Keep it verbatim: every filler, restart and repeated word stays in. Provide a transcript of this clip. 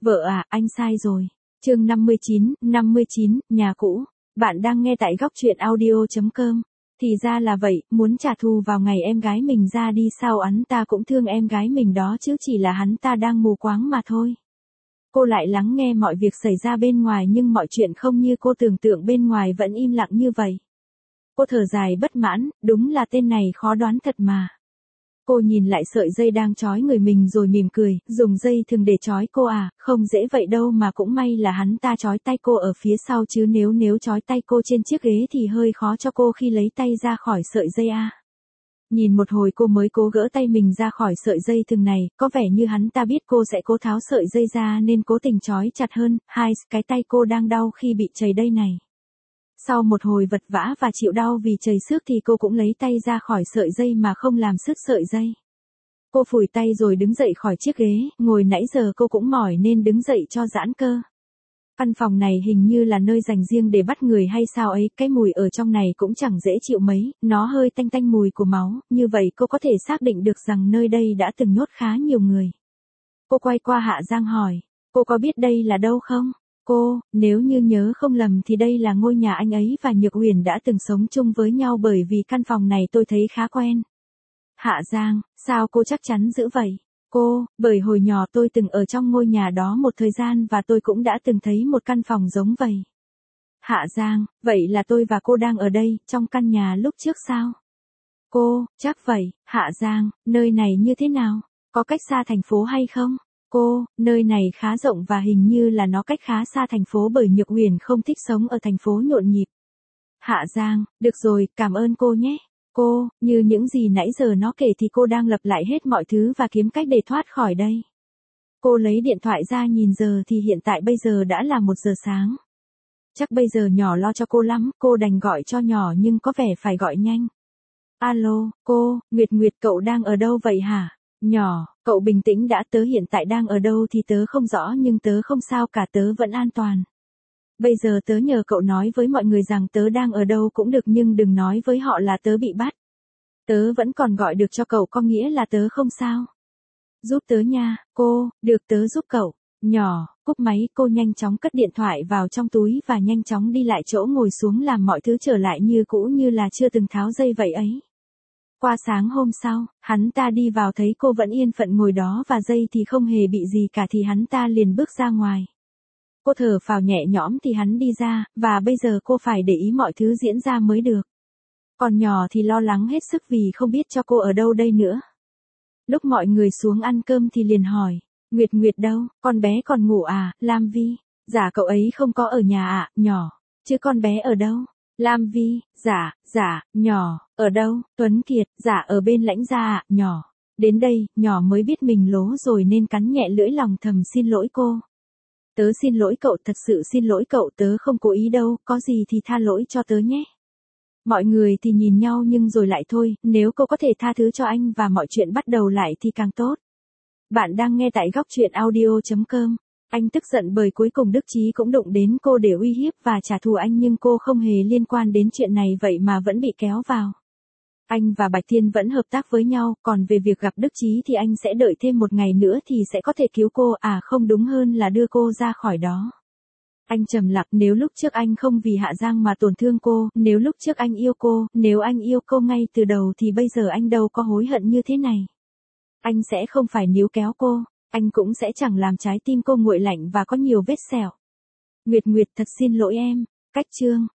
Vợ à, anh sai rồi. Chương năm mươi chín, năm mươi chín, nhà cũ. Bạn đang nghe tại góc truyện audio chấm com. Thì ra là vậy, muốn trả thù vào ngày em gái mình ra đi sao hắn ta cũng thương em gái mình đó chứ, chỉ là hắn ta đang mù quáng mà thôi. Cô lại lắng nghe mọi việc xảy ra bên ngoài nhưng mọi chuyện không như cô tưởng tượng, bên ngoài vẫn im lặng như vậy. Cô thở dài bất mãn, đúng là tên này khó đoán thật mà. Cô nhìn lại sợi dây đang trói người mình rồi mỉm cười, dùng dây thừng để trói cô à, không dễ vậy đâu mà cũng may là hắn ta trói tay cô ở phía sau chứ nếu nếu trói tay cô trên chiếc ghế thì hơi khó cho cô khi lấy tay ra khỏi sợi dây à. Nhìn một hồi cô mới cố gỡ tay mình ra khỏi sợi dây thừng này, có vẻ như hắn ta biết cô sẽ cố tháo sợi dây ra nên cố tình trói chặt hơn, hai, cái tay cô đang đau khi bị chày đây này. Sau một hồi vật vã và chịu đau vì chảy xước thì cô cũng lấy tay ra khỏi sợi dây mà không làm sứt sợi dây. Cô phủi tay rồi đứng dậy khỏi chiếc ghế, ngồi nãy giờ cô cũng mỏi nên đứng dậy cho giãn cơ. Căn phòng này hình như là nơi dành riêng để bắt người hay sao ấy, cái mùi ở trong này cũng chẳng dễ chịu mấy, nó hơi tanh tanh mùi của máu, như vậy cô có thể xác định được rằng nơi đây đã từng nhốt khá nhiều người. Cô quay qua Hạ Giang hỏi, cô có biết đây là đâu không? Cô, nếu như nhớ không lầm thì đây là ngôi nhà anh ấy và Nhược Huyền đã từng sống chung với nhau, bởi vì căn phòng này tôi thấy khá quen. Hạ Giang, sao cô chắc chắn dữ vậy? Cô, bởi hồi nhỏ tôi từng ở trong ngôi nhà đó một thời gian và tôi cũng đã từng thấy một căn phòng giống vậy. Hạ Giang, vậy là tôi và cô đang ở đây, trong căn nhà lúc trước sao? Cô, chắc vậy. Hạ Giang, nơi này như thế nào? Có cách xa thành phố hay không? Cô, nơi này khá rộng và hình như là nó cách khá xa thành phố bởi Nhược Huyền không thích sống ở thành phố nhộn nhịp. Hạ Giang, được rồi, cảm ơn cô nhé. Cô, như những gì nãy giờ nó kể thì cô đang lặp lại hết mọi thứ và kiếm cách để thoát khỏi đây. Cô lấy điện thoại ra nhìn giờ thì hiện tại bây giờ đã là một giờ sáng. Chắc bây giờ nhỏ lo cho cô lắm, cô đành gọi cho nhỏ nhưng có vẻ phải gọi nhanh. Alo, cô, Nguyệt Nguyệt, cậu đang ở đâu vậy hả? Nhỏ, cậu bình tĩnh đã, tớ hiện tại đang ở đâu thì tớ không rõ nhưng tớ không sao cả, tớ vẫn an toàn. Bây giờ tớ nhờ cậu nói với mọi người rằng tớ đang ở đâu cũng được nhưng đừng nói với họ là tớ bị bắt. Tớ vẫn còn gọi được cho cậu, có nghĩa là tớ không sao. Giúp tớ nha, cô, được, tớ giúp cậu. Nhỏ, cúp máy, cô nhanh chóng cất điện thoại vào trong túi và nhanh chóng đi lại chỗ ngồi xuống làm mọi thứ trở lại như cũ, như là chưa từng tháo dây vậy ấy. Qua sáng hôm sau, hắn ta đi vào thấy cô vẫn yên phận ngồi đó và dây thì không hề bị gì cả thì hắn ta liền bước ra ngoài. Cô thở phào nhẹ nhõm thì hắn đi ra, và bây giờ cô phải để ý mọi thứ diễn ra mới được. Còn nhỏ thì lo lắng hết sức vì không biết cho cô ở đâu đây nữa. Lúc mọi người xuống ăn cơm thì liền hỏi, Nguyệt Nguyệt đâu, con bé còn ngủ à? Lam Vi, dạ cậu ấy không có ở nhà ạ. Nhỏ, chứ con bé ở đâu? Lam Vi, dạ, dạ, nhỏ, ở đâu? Tuấn Kiệt, dạ ở bên Lãnh Gia ạ. Nhỏ, đến đây, nhỏ mới biết mình lố rồi nên cắn nhẹ lưỡi lòng thầm xin lỗi cô. Tớ xin lỗi cậu, thật sự xin lỗi cậu, tớ không cố ý đâu, có gì thì tha lỗi cho tớ nhé. Mọi người thì nhìn nhau nhưng rồi lại thôi, nếu cô có thể tha thứ cho anh và mọi chuyện bắt đầu lại thì càng tốt. Bạn đang nghe tại góc truyện audio chấm com. Anh tức giận bởi cuối cùng Đức Chí cũng đụng đến cô để uy hiếp và trả thù anh nhưng cô không hề liên quan đến chuyện này vậy mà vẫn bị kéo vào. Anh và Bạch Thiên vẫn hợp tác với nhau, còn về việc gặp Đức Chí thì anh sẽ đợi thêm một ngày nữa thì sẽ có thể cứu cô, à không, đúng hơn là đưa cô ra khỏi đó. Anh trầm lặng, nếu lúc trước anh không vì Hạ Giang mà tổn thương cô, nếu lúc trước anh yêu cô, nếu anh yêu cô ngay từ đầu thì bây giờ anh đâu có hối hận như thế này. Anh sẽ không phải níu kéo cô, anh cũng sẽ chẳng làm trái tim cô nguội lạnh và có nhiều vết sẹo. Nguyệt Nguyệt, thật xin lỗi em. Cách chương